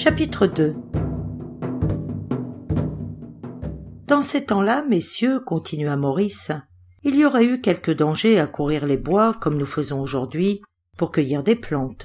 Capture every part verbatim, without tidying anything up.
Chapitre deux. Dans ces temps-là, messieurs, continua Maurice, il y aurait eu quelque danger à courir les bois, comme nous faisons aujourd'hui, pour cueillir des plantes.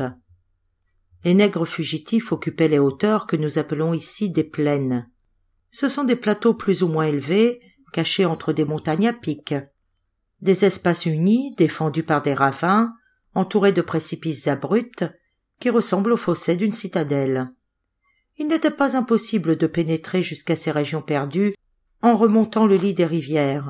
Les nègres fugitifs occupaient les hauteurs que nous appelons ici des plaines. Ce sont des plateaux plus ou moins élevés, cachés entre des montagnes à pic. Des espaces unis, défendus par des ravins, entourés de précipices abrupts, qui ressemblent aux fossés d'une citadelle. Il n'était pas impossible de pénétrer jusqu'à ces régions perdues en remontant le lit des rivières.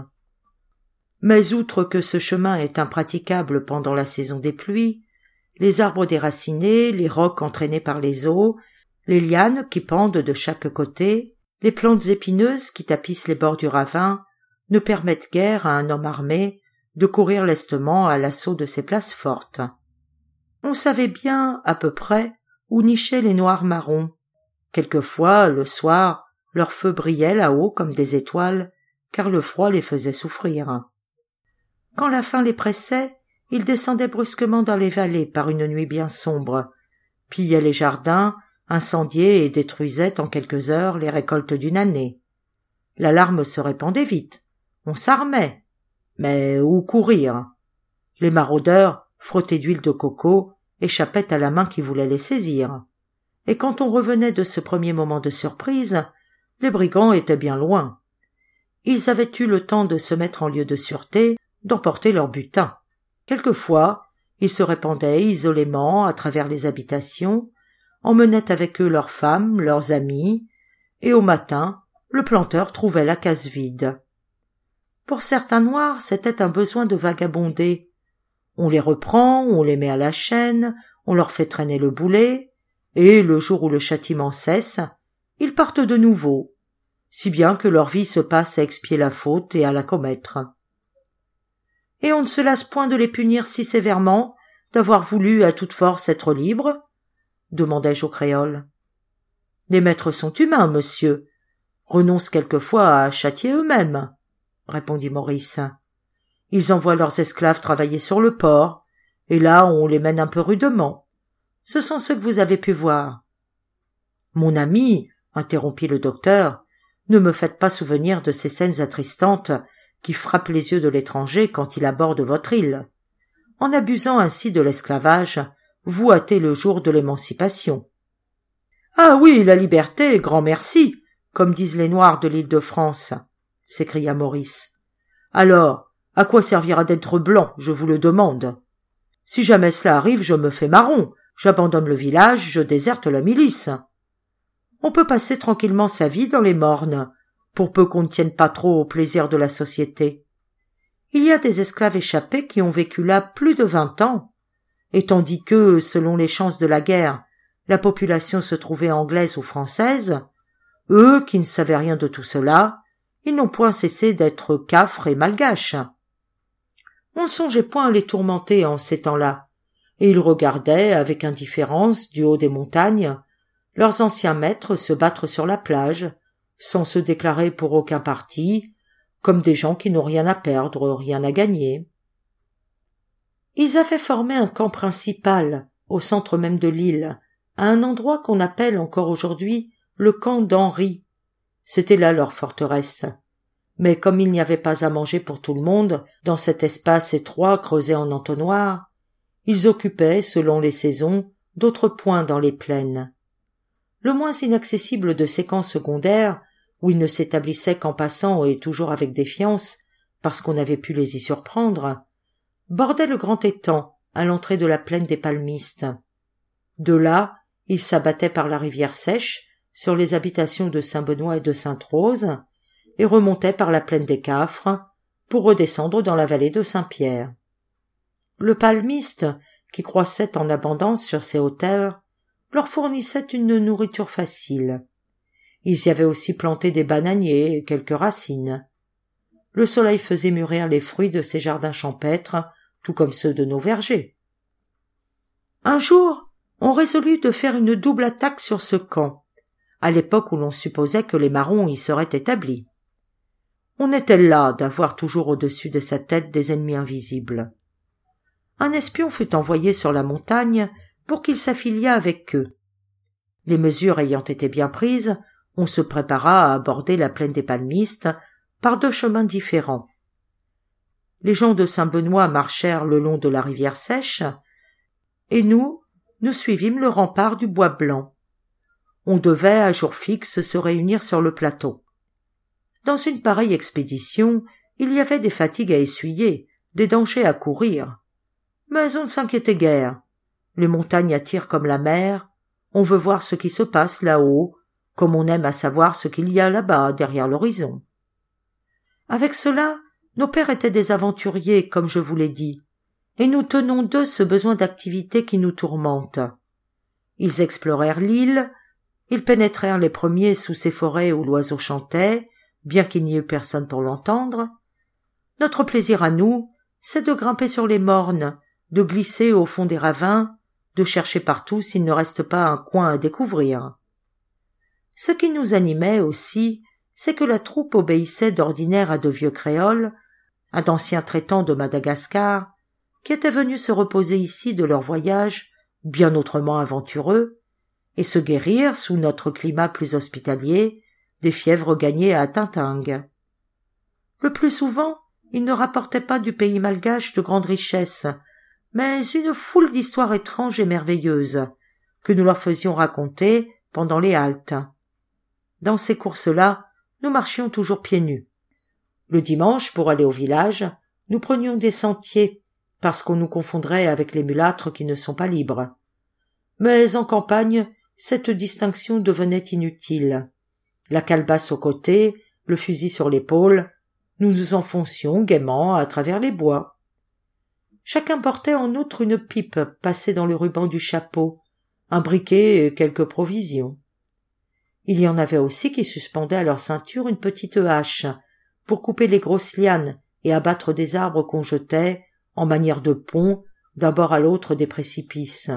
Mais outre que ce chemin est impraticable pendant la saison des pluies, les arbres déracinés, les rocs entraînés par les eaux, les lianes qui pendent de chaque côté, les plantes épineuses qui tapissent les bords du ravin ne permettent guère à un homme armé de courir lestement à l'assaut de ces places fortes. On savait bien, à peu près, où nichaient les noirs marrons. Quelquefois, le soir, leurs feux brillaient là-haut comme des étoiles, car le froid les faisait souffrir. Quand la faim les pressait, ils descendaient brusquement dans les vallées par une nuit bien sombre, pillaient les jardins, incendiaient et détruisaient en quelques heures les récoltes d'une année. L'alarme se répandait vite, on s'armait, mais où courir? Les maraudeurs, frottés d'huile de coco, échappaient à la main qui voulait les saisir. Et quand on revenait de ce premier moment de surprise, les brigands étaient bien loin. Ils avaient eu le temps de se mettre en lieu de sûreté, d'emporter leur butin. Quelquefois, ils se répandaient isolément à travers les habitations, emmenaient avec eux leurs femmes, leurs amis, et au matin, le planteur trouvait la case vide. Pour certains noirs, c'était un besoin de vagabonder. On les reprend, on les met à la chaîne, on leur fait traîner le boulet, et le jour où le châtiment cesse, ils partent de nouveau, si bien que leur vie se passe à expier la faute et à la commettre. Et on ne se lasse point de les punir si sévèrement d'avoir voulu à toute force être libres? Demandai-je au créole. Les maîtres sont humains, monsieur, renoncent quelquefois à châtier eux-mêmes, répondit Maurice. Ils envoient leurs esclaves travailler sur le port, et là on les mène un peu rudement. Ce sont ceux que vous avez pu voir. Mon ami, interrompit le docteur, ne me faites pas souvenir de ces scènes attristantes qui frappent les yeux de l'étranger quand il aborde votre île. En abusant ainsi de l'esclavage, vous hâtez le jour de l'émancipation. Ah oui, la liberté, grand merci, comme disent les Noirs de l'île de France, s'écria Maurice. Alors, à quoi servira d'être blanc, je vous le demande? Si jamais cela arrive, je me fais marron, j'abandonne le village, je déserte la milice. On peut passer tranquillement sa vie dans les mornes, pour peu qu'on ne tienne pas trop au plaisir de la société. Il y a des esclaves échappés qui ont vécu là plus de vingt ans, et tandis que, selon les chances de la guerre, la population se trouvait anglaise ou française, eux, qui ne savaient rien de tout cela, ils n'ont point cessé d'être cafres et malgaches. On ne songeait point à les tourmenter en ces temps-là, et ils regardaient, avec indifférence, du haut des montagnes, leurs anciens maîtres se battre sur la plage, sans se déclarer pour aucun parti, comme des gens qui n'ont rien à perdre, rien à gagner. Ils avaient formé un camp principal, au centre même de l'île, à un endroit qu'on appelle encore aujourd'hui le camp d'Henri. C'était là leur forteresse. Mais comme il n'y avait pas à manger pour tout le monde, dans cet espace étroit creusé en entonnoir, ils occupaient, selon les saisons, d'autres points dans les plaines. Le moins inaccessible de ces camps secondaires, où ils ne s'établissaient qu'en passant et toujours avec défiance, parce qu'on avait pu les y surprendre, bordait le grand étang, à l'entrée de la plaine des palmistes. De là, ils s'abattaient par la rivière sèche, sur les habitations de Saint-Benoît et de Sainte-Rose, et remontaient par la plaine des Cafres, pour redescendre dans la vallée de Saint-Pierre. Le palmiste, qui croissait en abondance sur ces hauteurs, leur fournissait une nourriture facile. Ils y avaient aussi planté des bananiers et quelques racines. Le soleil faisait mûrir les fruits de ces jardins champêtres, tout comme ceux de nos vergers. Un jour, on résolut de faire une double attaque sur ce camp, à l'époque où l'on supposait que les Marrons y seraient établis. On était las d'avoir toujours au-dessus de sa tête des ennemis invisibles. Un espion fut envoyé sur la montagne pour qu'il s'affiliât avec eux. Les mesures ayant été bien prises, on se prépara à aborder la plaine des Palmistes par deux chemins différents. Les gens de Saint-Benoît marchèrent le long de la rivière Sèche, et nous, nous suivîmes le rempart du Bois Blanc. On devait, à jour fixe, se réunir sur le plateau. Dans une pareille expédition, il y avait des fatigues à essuyer, des dangers à courir. Mais on ne s'inquiétait guère. Les montagnes attirent comme la mer, on veut voir ce qui se passe là-haut, comme on aime à savoir ce qu'il y a là-bas, derrière l'horizon. Avec cela, nos pères étaient des aventuriers, comme je vous l'ai dit, et nous tenons d'eux ce besoin d'activité qui nous tourmente. Ils explorèrent l'île, ils pénétrèrent les premiers sous ces forêts où l'oiseau chantait, bien qu'il n'y eût personne pour l'entendre. Notre plaisir à nous, c'est de grimper sur les mornes, de glisser au fond des ravins, de chercher partout s'il ne reste pas un coin à découvrir. Ce qui nous animait aussi, c'est que la troupe obéissait d'ordinaire à de vieux créoles, à d'anciens traitants de Madagascar, qui étaient venus se reposer ici de leur voyage, bien autrement aventureux, et se guérir, sous notre climat plus hospitalier, des fièvres gagnées à Tintingue. Le plus souvent, ils ne rapportaient pas du pays malgache de grandes richesses, mais une foule d'histoires étranges et merveilleuses, que nous leur faisions raconter pendant les haltes. Dans ces courses-là, nous marchions toujours pieds nus. Le dimanche, pour aller au village, nous prenions des sentiers, parce qu'on nous confondrait avec les mulâtres qui ne sont pas libres. Mais en campagne, cette distinction devenait inutile. La calebasse au côté, le fusil sur l'épaule, nous nous enfoncions gaiement à travers les bois. Chacun portait en outre une pipe passée dans le ruban du chapeau, un briquet et quelques provisions. Il y en avait aussi qui suspendaient à leur ceinture une petite hache pour couper les grosses lianes et abattre des arbres qu'on jetait, en manière de pont, d'un bord à l'autre des précipices.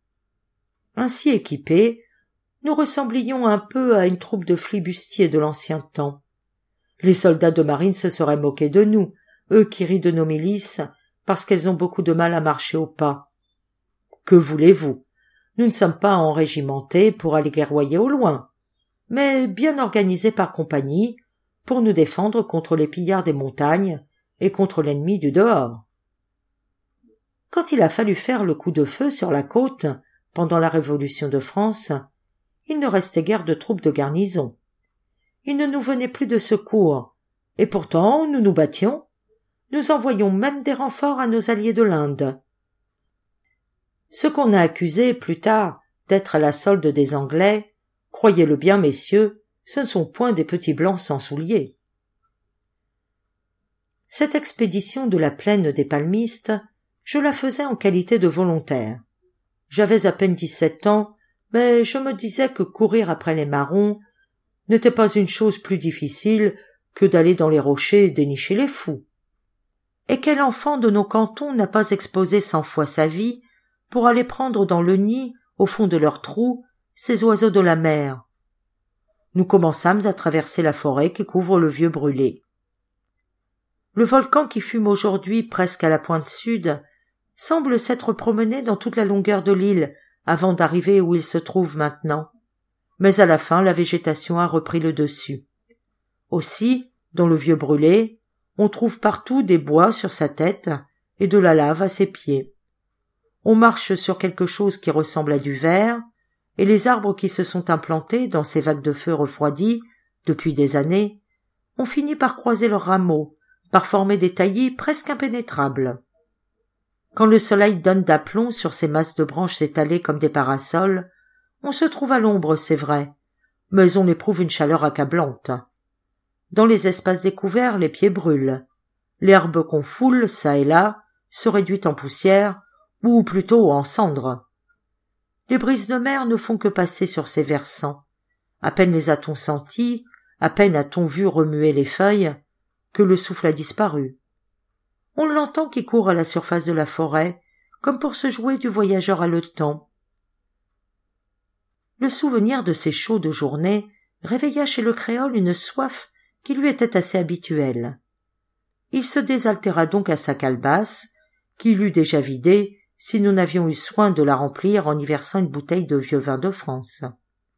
Ainsi équipés, nous ressemblions un peu à une troupe de flibustiers de l'ancien temps. Les soldats de marine se seraient moqués de nous, eux qui rient de nos milices, parce qu'elles ont beaucoup de mal à marcher au pas. Que voulez-vous? Nous ne sommes pas enrégimentés pour aller guerroyer au loin, mais bien organisés par compagnie pour nous défendre contre les pillards des montagnes et contre l'ennemi du dehors. Quand il a fallu faire le coup de feu sur la côte pendant la Révolution de France, il ne restait guère de troupes de garnison. Il ne nous venait plus de secours, et pourtant nous nous battions. Nous envoyions même des renforts à nos alliés de l'Inde. Ce qu'on a accusé plus tard d'être à la solde des Anglais, croyez-le bien, messieurs, ce ne sont point des petits blancs sans souliers. Cette expédition de la plaine des Palmistes, je la faisais en qualité de volontaire. J'avais à peine dix-sept ans, mais je me disais que courir après les marrons n'était pas une chose plus difficile que d'aller dans les rochers dénicher les fous. Et quel enfant de nos cantons n'a pas exposé cent fois sa vie pour aller prendre dans le nid, au fond de leur trou, ces oiseaux de la mer? Nous commençâmes à traverser la forêt qui couvre le vieux brûlé. Le volcan qui fume aujourd'hui presque à la pointe sud semble s'être promené dans toute la longueur de l'île avant d'arriver où il se trouve maintenant, mais à la fin la végétation a repris le dessus. Aussi, dans le vieux brûlé, on trouve partout des bois sur sa tête et de la lave à ses pieds. On marche sur quelque chose qui ressemble à du verre, et les arbres qui se sont implantés dans ces vagues de feu refroidies depuis des années ont fini par croiser leurs rameaux, par former des taillis presque impénétrables. Quand le soleil donne d'aplomb sur ces masses de branches étalées comme des parasols, on se trouve à l'ombre, c'est vrai, mais on éprouve une chaleur accablante. Dans les espaces découverts, les pieds brûlent. L'herbe qu'on foule, çà et là, se réduit en poussière, ou plutôt en cendres. Les brises de mer ne font que passer sur ces versants. À peine les a-t-on sentis, à peine a-t-on vu remuer les feuilles, que le souffle a disparu. On l'entend qui court à la surface de la forêt, comme pour se jouer du voyageur haletant. Le souvenir de ces chaudes journées réveilla chez le créole une soif qui lui était assez habituelle. Il se désaltéra donc à sa calebasse, qu'il eût déjà vidée si nous n'avions eu soin de la remplir en y versant une bouteille de vieux vin de France.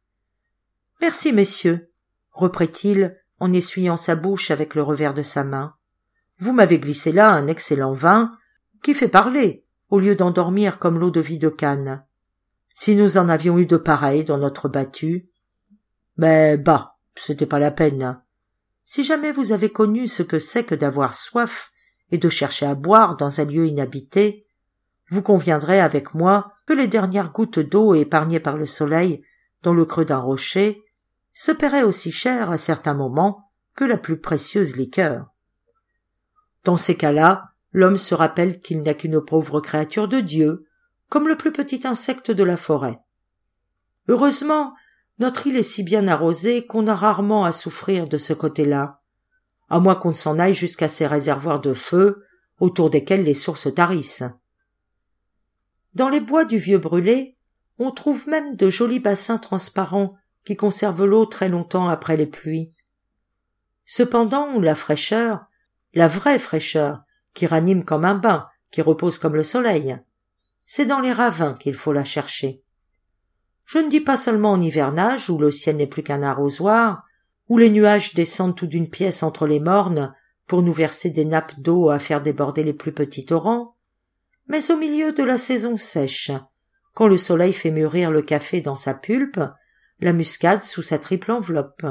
Merci, messieurs, reprit-il en essuyant sa bouche avec le revers de sa main. Vous m'avez glissé là un excellent vin qui fait parler, au lieu d'endormir comme l'eau de vie de Cannes. Si nous en avions eu de pareils dans notre battue. Mais bah, c'était pas la peine. Si jamais vous avez connu ce que c'est que d'avoir soif et de chercher à boire dans un lieu inhabité, vous conviendrez avec moi que les dernières gouttes d'eau épargnées par le soleil dans le creux d'un rocher se paieraient aussi cher à certains moments que la plus précieuse liqueur. Dans ces cas-là, l'homme se rappelle qu'il n'est qu'une pauvre créature de Dieu, comme le plus petit insecte de la forêt. Heureusement, notre île est si bien arrosée qu'on a rarement à souffrir de ce côté-là, à moins qu'on ne s'en aille jusqu'à ces réservoirs de feu autour desquels les sources tarissent. Dans les bois du vieux brûlé, on trouve même de jolis bassins transparents qui conservent l'eau très longtemps après les pluies. Cependant, la fraîcheur, la vraie fraîcheur, qui ranime comme un bain, qui repose comme le soleil, c'est dans les ravins qu'il faut la chercher. Je ne dis pas seulement en hivernage, où le ciel n'est plus qu'un arrosoir, où les nuages descendent tout d'une pièce entre les mornes pour nous verser des nappes d'eau à faire déborder les plus petits torrents, mais au milieu de la saison sèche, quand le soleil fait mûrir le café dans sa pulpe, la muscade sous sa triple enveloppe.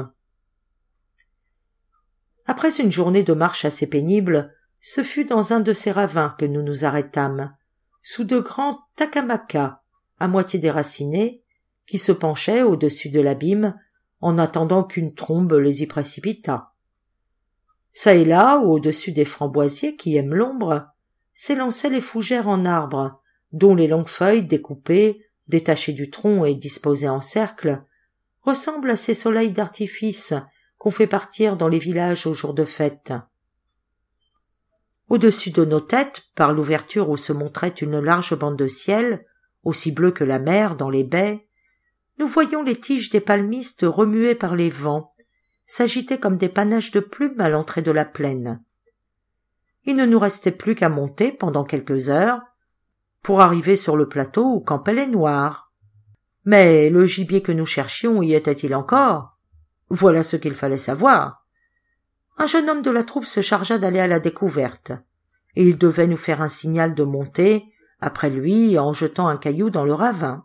Après une journée de marche assez pénible, ce fut dans un de ces ravins que nous nous arrêtâmes, sous de grands takamaka, à moitié déracinés, qui se penchaient au-dessus de l'abîme en attendant qu'une trombe les y précipitât. Ça et là, au-dessus des framboisiers qui aiment l'ombre, s'élançaient les fougères en arbre, dont les longues feuilles découpées, détachées du tronc et disposées en cercle, ressemblent à ces soleils d'artifice qu'on fait partir dans les villages aux jours de fête. Au-dessus de nos têtes, par l'ouverture où se montrait une large bande de ciel, aussi bleue que la mer dans les baies, nous voyions les tiges des palmistes remuées par les vents, s'agiter comme des panaches de plumes à l'entrée de la plaine. Il ne nous restait plus qu'à monter pendant quelques heures pour arriver sur le plateau où campaient les Noirs. Mais le gibier que nous cherchions y était-il encore? Voilà ce qu'il fallait savoir. Un jeune homme de la troupe se chargea d'aller à la découverte, et il devait nous faire un signal de monter après lui en jetant un caillou dans le ravin.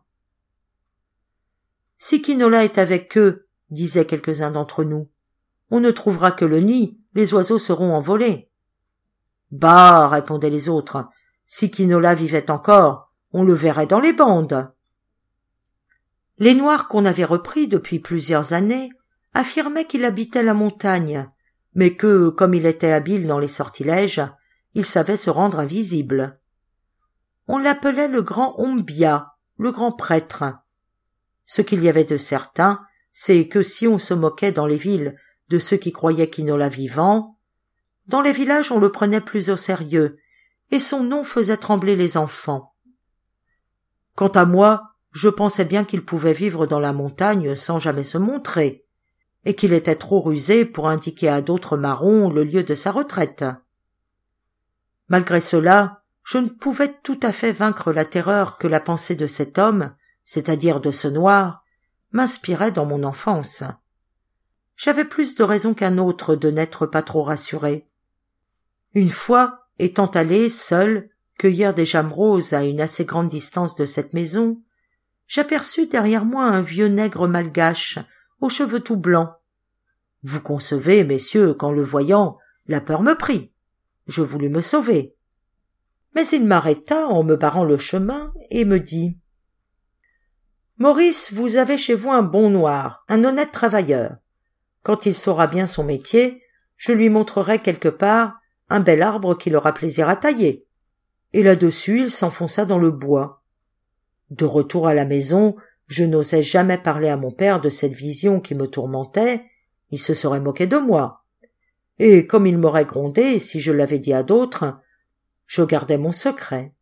« Si Quinola est avec eux, disaient quelques-uns d'entre nous, on ne trouvera que le nid, les oiseaux seront envolés. »« Bah, répondaient les autres, si Quinola vivait encore, on le verrait dans les bandes. » Les Noirs qu'on avait repris depuis plusieurs années affirmaient qu'il habitait la montagne, mais que, comme il était habile dans les sortilèges, il savait se rendre invisible. On l'appelait le grand Ombia, le grand prêtre. Ce qu'il y avait de certain, c'est que si on se moquait dans les villes de ceux qui croyaient Quinola vivant, dans les villages on le prenait plus au sérieux, et son nom faisait trembler les enfants. Quant à moi, je pensais bien qu'il pouvait vivre dans la montagne sans jamais se montrer, et qu'il était trop rusé pour indiquer à d'autres marrons le lieu de sa retraite. Malgré cela, je ne pouvais tout à fait vaincre la terreur que la pensée de cet homme, c'est-à-dire de ce noir, m'inspirait dans mon enfance. J'avais plus de raison qu'un autre de n'être pas trop rassuré. Une fois, étant allé, seul, cueillir des jammes roses à une assez grande distance de cette maison, j'aperçus derrière moi un vieux nègre malgache, aux cheveux tout blancs. Vous concevez, messieurs, qu'en le voyant, la peur me prit. Je voulus me sauver. Mais il m'arrêta en me barrant le chemin et me dit « Maurice, vous avez chez vous un bon noir, un honnête travailleur. Quand il saura bien son métier, je lui montrerai quelque part un bel arbre qu'il aura plaisir à tailler. » Et là-dessus, il s'enfonça dans le bois. De retour à la maison, je n'osais jamais parler à mon père de cette vision qui me tourmentait, il se serait moqué de moi. Et comme il m'aurait grondé si je l'avais dit à d'autres, je gardais mon secret.